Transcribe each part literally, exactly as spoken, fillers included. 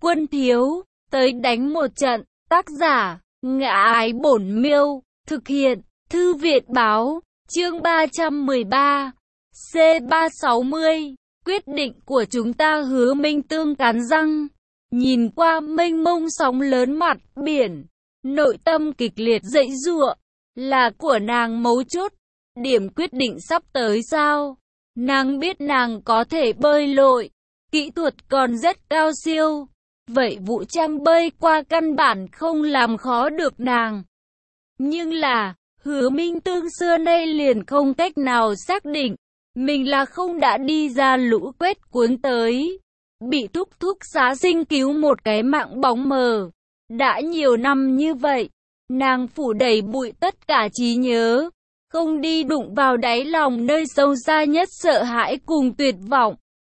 Quân thiếu, tới đánh một trận. Tác giả, Ngã Ái Bổn Miêu. Thực hiện, Thư viện báo. Chương ba trăm mười ba. C ba trăm sáu mươi. Quyết định của chúng ta. Hứa Minh Tương cắn răng. Nhìn qua mênh mông sóng lớn mặt biển. Nội tâm kịch liệt dãy giụa. Là của nàng mấu chốt. Điểm quyết định sắp tới sao? Nàng biết nàng có thể bơi lội. Kỹ thuật còn rất cao siêu. Vậy vũ trang bơi qua căn bản không làm khó được nàng. Nhưng là, Hứa Minh Tương xưa nay liền không cách nào xác định. Mình là không đã đi ra lũ quét cuốn tới. Bị thúc thúc xá sinh cứu một cái mạng bóng mờ. Đã nhiều năm như vậy, nàng phủ đầy bụi tất cả trí nhớ. Không đi đụng vào đáy lòng nơi sâu xa nhất sợ hãi cùng tuyệt vọng.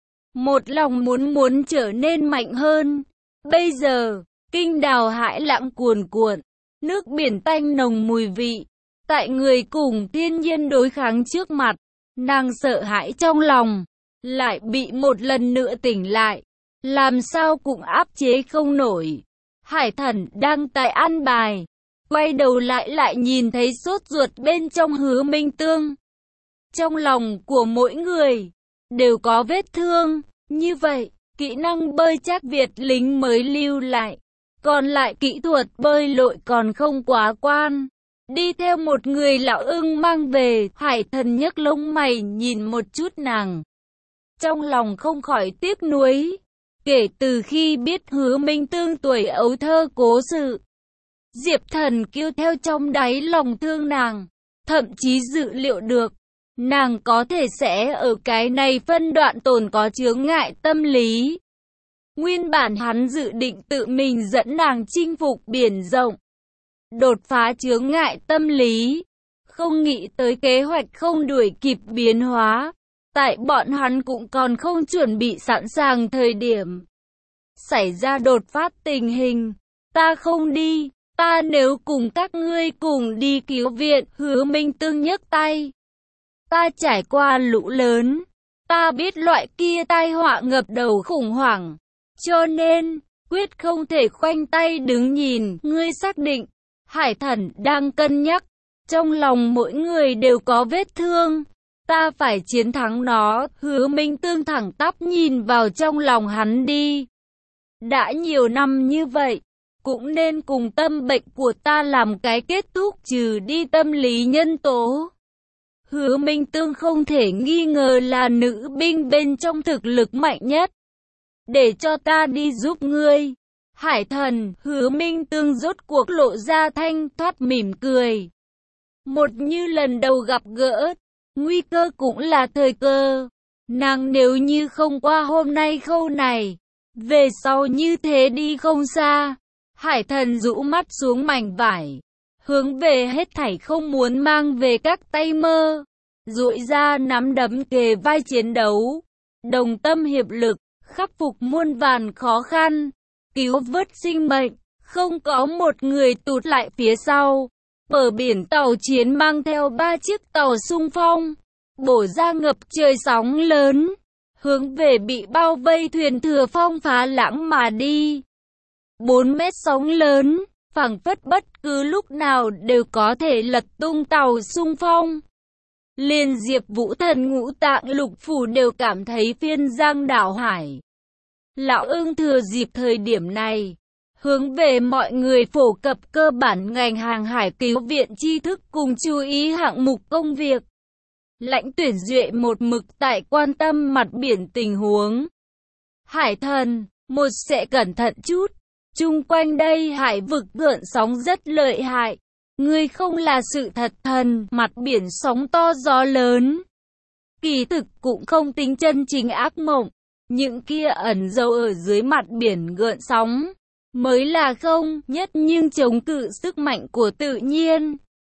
Một lòng muốn muốn trở nên mạnh hơn. Bây giờ, kinh đào hải lãng cuồn cuộn. Nước biển tanh nồng mùi vị. Tại người cùng thiên nhiên đối kháng trước mặt. Nàng sợ hãi trong lòng. Lại bị một lần nữa tỉnh lại. Làm sao cũng áp chế không nổi. Hải Thần đang tại ăn bài. Quay đầu lại lại nhìn thấy sốt ruột bên trong Hứa Minh Tương. Trong lòng của mỗi người đều có vết thương. Như vậy, kỹ năng bơi chắc Việt lính mới lưu lại. Còn lại kỹ thuật bơi lội còn không quá quan. Đi theo một người lão ưng mang về. Hải Thần nhấc lông mày nhìn một chút nàng. Trong lòng không khỏi tiếc nuối. Kể từ khi biết Hứa Minh Tương tuổi ấu thơ cố sự, Diệp Thần kêu theo trong đáy lòng thương nàng. Thậm chí dự liệu được, nàng có thể sẽ ở cái này phân đoạn tồn có chướng ngại tâm lý. Nguyên bản hắn dự định tự mình dẫn nàng chinh phục biển rộng. Đột phá chướng ngại tâm lý. Không nghĩ tới kế hoạch không đuổi kịp biến hóa. Tại bọn hắn cũng còn không chuẩn bị sẵn sàng thời điểm. Xảy ra đột phát tình hình. Ta không đi. Ta nếu cùng các ngươi cùng đi cứu viện. Hứa Minh Tương nhấc tay. Ta trải qua lũ lớn. Ta biết loại kia tai họa ngập đầu khủng hoảng. Cho nên, quyết không thể khoanh tay đứng nhìn. Ngươi xác định. Hải Thần đang cân nhắc. Trong lòng mỗi người đều có vết thương. Ta phải chiến thắng nó. Hứa Minh Tương thẳng tắp nhìn vào trong lòng hắn đi. Đã nhiều năm như vậy, cũng nên cùng tâm bệnh của ta làm cái kết thúc, trừ đi tâm lý nhân tố. Hứa Minh Tương không thể nghi ngờ là nữ binh bên trong thực lực mạnh nhất. Để cho ta đi giúp ngươi. Hải Thần. Hứa Minh Tương rốt cuộc lộ ra thanh thoát mỉm cười. Một như lần đầu gặp gỡ. Nguy cơ cũng là thời cơ. Nàng nếu như không qua hôm nay khâu này, về sau như thế đi không xa. Hải Thần rũ mắt xuống mảnh vải, hướng về hết thảy không muốn mang về các tay mơ. Duỗi ra nắm đấm kề vai chiến đấu. Đồng tâm hiệp lực, khắc phục muôn vàn khó khăn. Cứu vớt sinh mệnh, không có một người tụt lại phía sau. Bờ biển tàu chiến mang theo ba chiếc tàu xung phong, bổ ra ngập trời sóng lớn, hướng về bị bao vây thuyền thừa phong phá lãng mà đi. Bốn mét sóng lớn, phảng phất bất cứ lúc nào đều có thể lật tung tàu xung phong. Liên Diệp Vũ Thần ngũ tạng lục phủ đều cảm thấy phiên giang đảo hải. Lão ưng thừa dịp thời điểm này, hướng về mọi người phổ cập cơ bản ngành hàng hải cứu viện tri thức cùng chú ý hạng mục công việc. Lãnh Tuyển Duệ một mực tại quan tâm mặt biển tình huống. Hải Thần, một sẽ cẩn thận chút. Chung quanh đây hải vực gợn sóng rất lợi hại. Ngươi không là sự thật thần, mặt biển sóng to gió lớn. Kỳ thực cũng không tính chân chính ác mộng. Những kia ẩn giấu ở dưới mặt biển gợn sóng mới là không nhất nhưng chống cự sức mạnh của tự nhiên.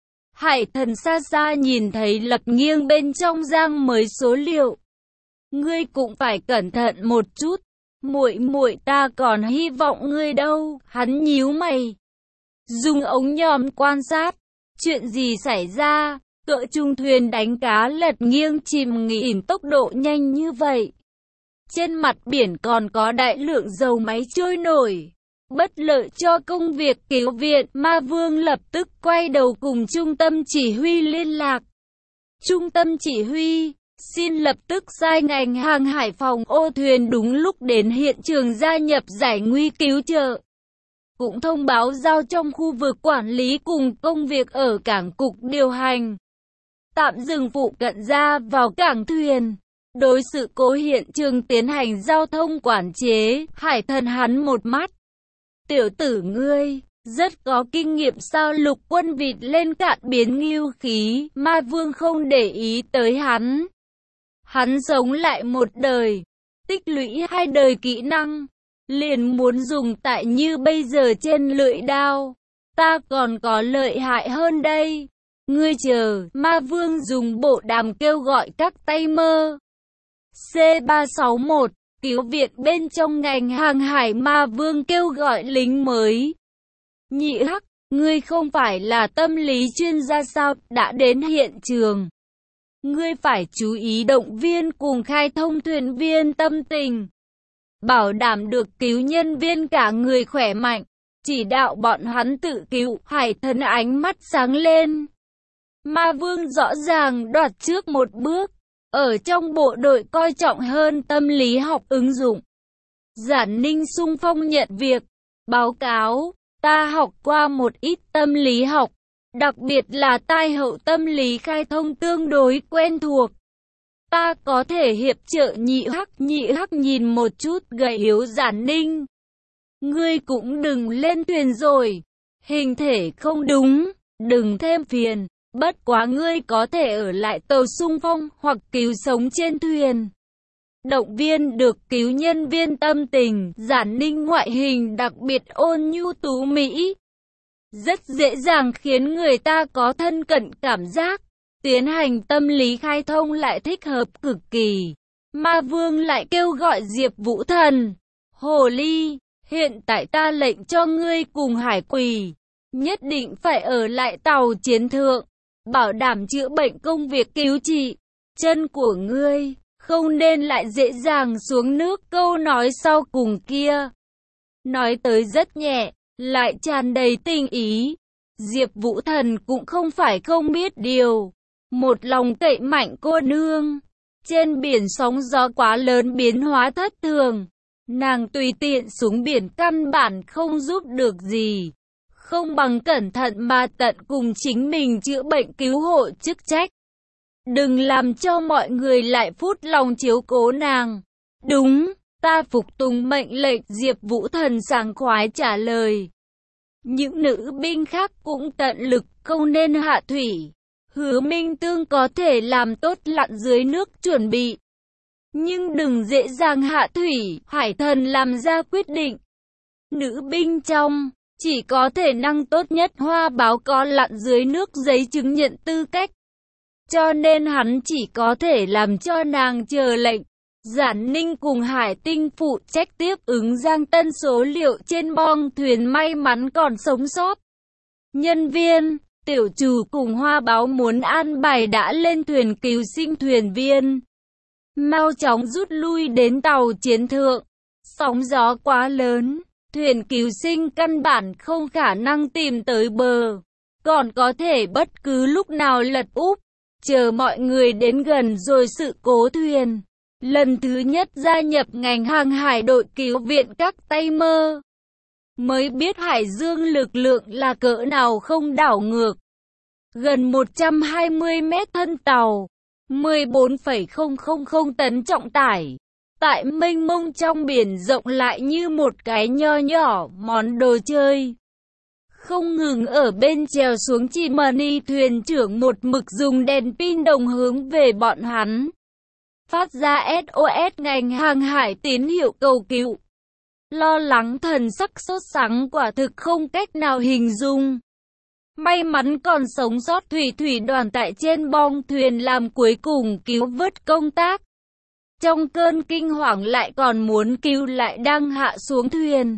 Hải Thần xa xa nhìn thấy lật nghiêng bên trong giang mới số liệu. Ngươi cũng phải cẩn thận một chút. Muội muội ta còn hy vọng ngươi đâu. Hắn nhíu mày, dùng ống nhòm quan sát. Chuyện gì xảy ra? Cỡ trung thuyền đánh cá lật nghiêng chìm nghỉm tốc độ nhanh như vậy. Trên mặt biển còn có đại lượng dầu máy trôi nổi. Bất lợi cho công việc cứu viện, Ma Vương lập tức quay đầu cùng trung tâm chỉ huy liên lạc. Trung tâm chỉ huy, xin lập tức sai ngành hàng hải phòng ô thuyền đúng lúc đến hiện trường gia nhập giải nguy cứu trợ. Cũng thông báo giao trong khu vực quản lý cùng công việc ở cảng cục điều hành. Tạm dừng phụ cận ra vào cảng thuyền. Đối sự cố hiện trường tiến hành giao thông quản chế, Hải Thần hắn một mắt. Tiểu tử ngươi, rất có kinh nghiệm sao? Lục Quân vịt lên cạn biến ngưu khí, Ma Vương không để ý tới hắn. Hắn sống lại một đời, tích lũy hai đời kỹ năng, liền muốn dùng tại như bây giờ trên lưỡi đao. Ta còn có lợi hại hơn đây. Ngươi chờ, Ma Vương dùng bộ đàm kêu gọi các tay mơ. C ba sáu một, cứu viện bên trong ngành hàng hải. Ma Vương kêu gọi lính mới. Nhị Hắc, ngươi không phải là tâm lý chuyên gia sao? Đã đến hiện trường, ngươi phải chú ý động viên cùng khai thông thuyền viên tâm tình, bảo đảm được cứu nhân viên cả người khỏe mạnh, chỉ đạo bọn hắn tự cứu. Hải Thần ánh mắt sáng lên. Ma Vương rõ ràng đoạt trước một bước, ở trong bộ đội coi trọng hơn tâm lý học ứng dụng. Giản Ninh xung phong nhận việc, báo cáo, ta học qua một ít tâm lý học, đặc biệt là tai hậu tâm lý khai thông tương đối quen thuộc. Ta có thể hiệp trợ Nhị Hắc. Nhị Hắc nhìn một chút gầy yếu Giản Ninh. Ngươi cũng đừng lên thuyền rồi, hình thể không đúng, đừng thêm phiền. Bất quá ngươi có thể ở lại tàu xung phong hoặc cứu sống trên thuyền. Động viên được cứu nhân viên tâm tình. Giản Ninh ngoại hình đặc biệt ôn nhu tú mỹ, rất dễ dàng khiến người ta có thân cận cảm giác. Tiến hành tâm lý khai thông lại thích hợp cực kỳ. Ma Vương lại kêu gọi Diệp Vũ Thần. Hồ ly, hiện tại ta lệnh cho ngươi cùng Hải Quỷ nhất định phải ở lại tàu chiến thượng, bảo đảm chữa bệnh công việc cứu trị. Chân của ngươi không nên lại dễ dàng xuống nước. Câu nói sau cùng kia nói tới rất nhẹ, lại tràn đầy tình ý. Diệp Vũ Thần cũng không phải không biết điều. Một lòng cậy mạnh cô nương, trên biển sóng gió quá lớn biến hóa thất thường, nàng tùy tiện xuống biển căn bản không giúp được gì. Không bằng cẩn thận mà tận cùng chính mình chữa bệnh cứu hộ chức trách. Đừng làm cho mọi người lại phút lòng chiếu cố nàng. Đúng, ta phục tùng mệnh lệnh. Diệp Vũ Thần sảng khoái trả lời. Những nữ binh khác cũng tận lực không nên hạ thủy. Hứa Minh Tương có thể làm tốt lặn dưới nước chuẩn bị, nhưng đừng dễ dàng hạ thủy. Hải Thần làm ra quyết định. Nữ binh trong chỉ có thể năng tốt nhất Hoa Báo có lặn dưới nước giấy chứng nhận tư cách, cho nên hắn chỉ có thể làm cho nàng chờ lệnh. Giản Ninh cùng Hải Tinh phụ trách tiếp ứng Giang Tân số liệu trên bong thuyền may mắn còn sống sót. Nhân viên, tiểu chủ cùng Hoa Báo muốn an bài đã lên thuyền cứu sinh thuyền viên. Mau chóng rút lui đến tàu chiến thượng. Sóng gió quá lớn, thuyền cứu sinh căn bản không khả năng tìm tới bờ, còn có thể bất cứ lúc nào lật úp. Chờ mọi người đến gần rồi sự cố thuyền lần thứ nhất gia nhập ngành hàng hải đội cứu viện các tay mơ, mới biết Hải Dương lực lượng là cỡ nào không đảo ngược. Gần một trăm hai mươi mét thân tàu, mười bốn phẩy không không không tấn trọng tải, tại mênh mông trong biển rộng lại như một cái nho nhỏ món đồ chơi. Không ngừng ở bên chèo xuống chi mani, thuyền trưởng một mực dùng đèn pin đồng hướng về bọn hắn, phát ra ét o ét ngành hàng hải tín hiệu cầu cứu. Lo lắng thần sắc sốt sắng quả thực không cách nào hình dung. May mắn còn sống sót thủy thủy đoàn tại trên bong thuyền làm cuối cùng cứu vớt công tác. Trong cơn kinh hoàng lại còn muốn cứu lại đang hạ xuống thuyền.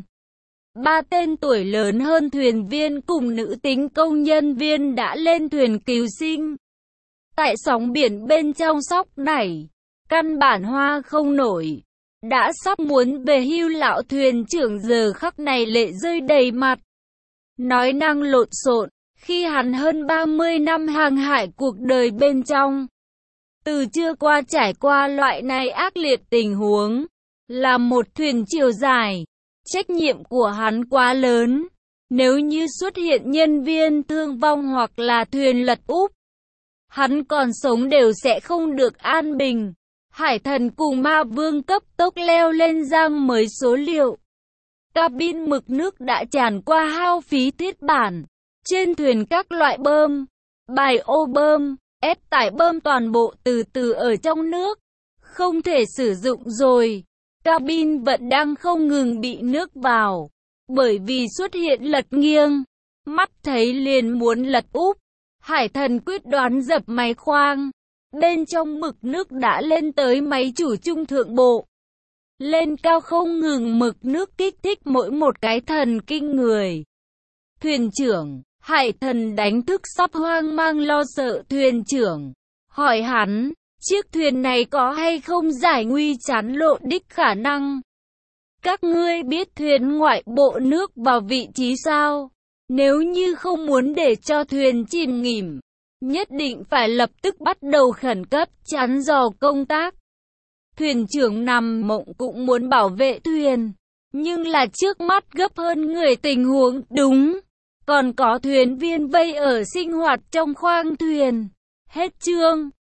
Ba tên tuổi lớn hơn thuyền viên cùng nữ tính công nhân viên đã lên thuyền cứu sinh. Tại sóng biển bên trong sóc nảy, căn bản hoa không nổi. Đã sắp muốn về hưu lão thuyền trưởng giờ khắc này lệ rơi đầy mặt. Nói năng lộn xộn, khi hắn hơn ba mươi năm hàng hải cuộc đời bên trong. Từ chưa qua trải qua loại này ác liệt tình huống, là một thuyền chiều dài, trách nhiệm của hắn quá lớn. Nếu như xuất hiện nhân viên thương vong hoặc là thuyền lật úp, hắn còn sống đều sẽ không được an bình. Hải thần cùng ma vương cấp tốc leo lên giang mới số liệu. Cabin mực nước đã tràn qua hao phí thiết bản. Trên thuyền các loại bơm, bài ô bơm, ép tải bơm toàn bộ từ từ ở trong nước. Không thể sử dụng rồi. Cabin vẫn đang không ngừng bị nước vào. Bởi vì xuất hiện lật nghiêng. Mắt thấy liền muốn lật úp. Hải thần quyết đoán dập máy khoang. Bên trong mực nước đã lên tới máy chủ trung thượng bộ. Lên cao không ngừng, mực nước kích thích mỗi một cái thần kinh người. Thuyền trưởng, hải thần đánh thức sắp hoang mang lo sợ thuyền trưởng. Hỏi hắn, chiếc thuyền này có hay không giải nguy chắn lộ đích khả năng? Các ngươi biết thuyền ngoại bộ nước vào vị trí sao? Nếu như không muốn để cho thuyền chìm nghỉm, nhất định phải lập tức bắt đầu khẩn cấp chắn dò công tác. Thuyền trưởng nằm mộng cũng muốn bảo vệ thuyền, nhưng là trước mắt gấp hơn người tình huống đúng. Còn có thuyền viên vây ở sinh hoạt trong khoang thuyền. Hết chương.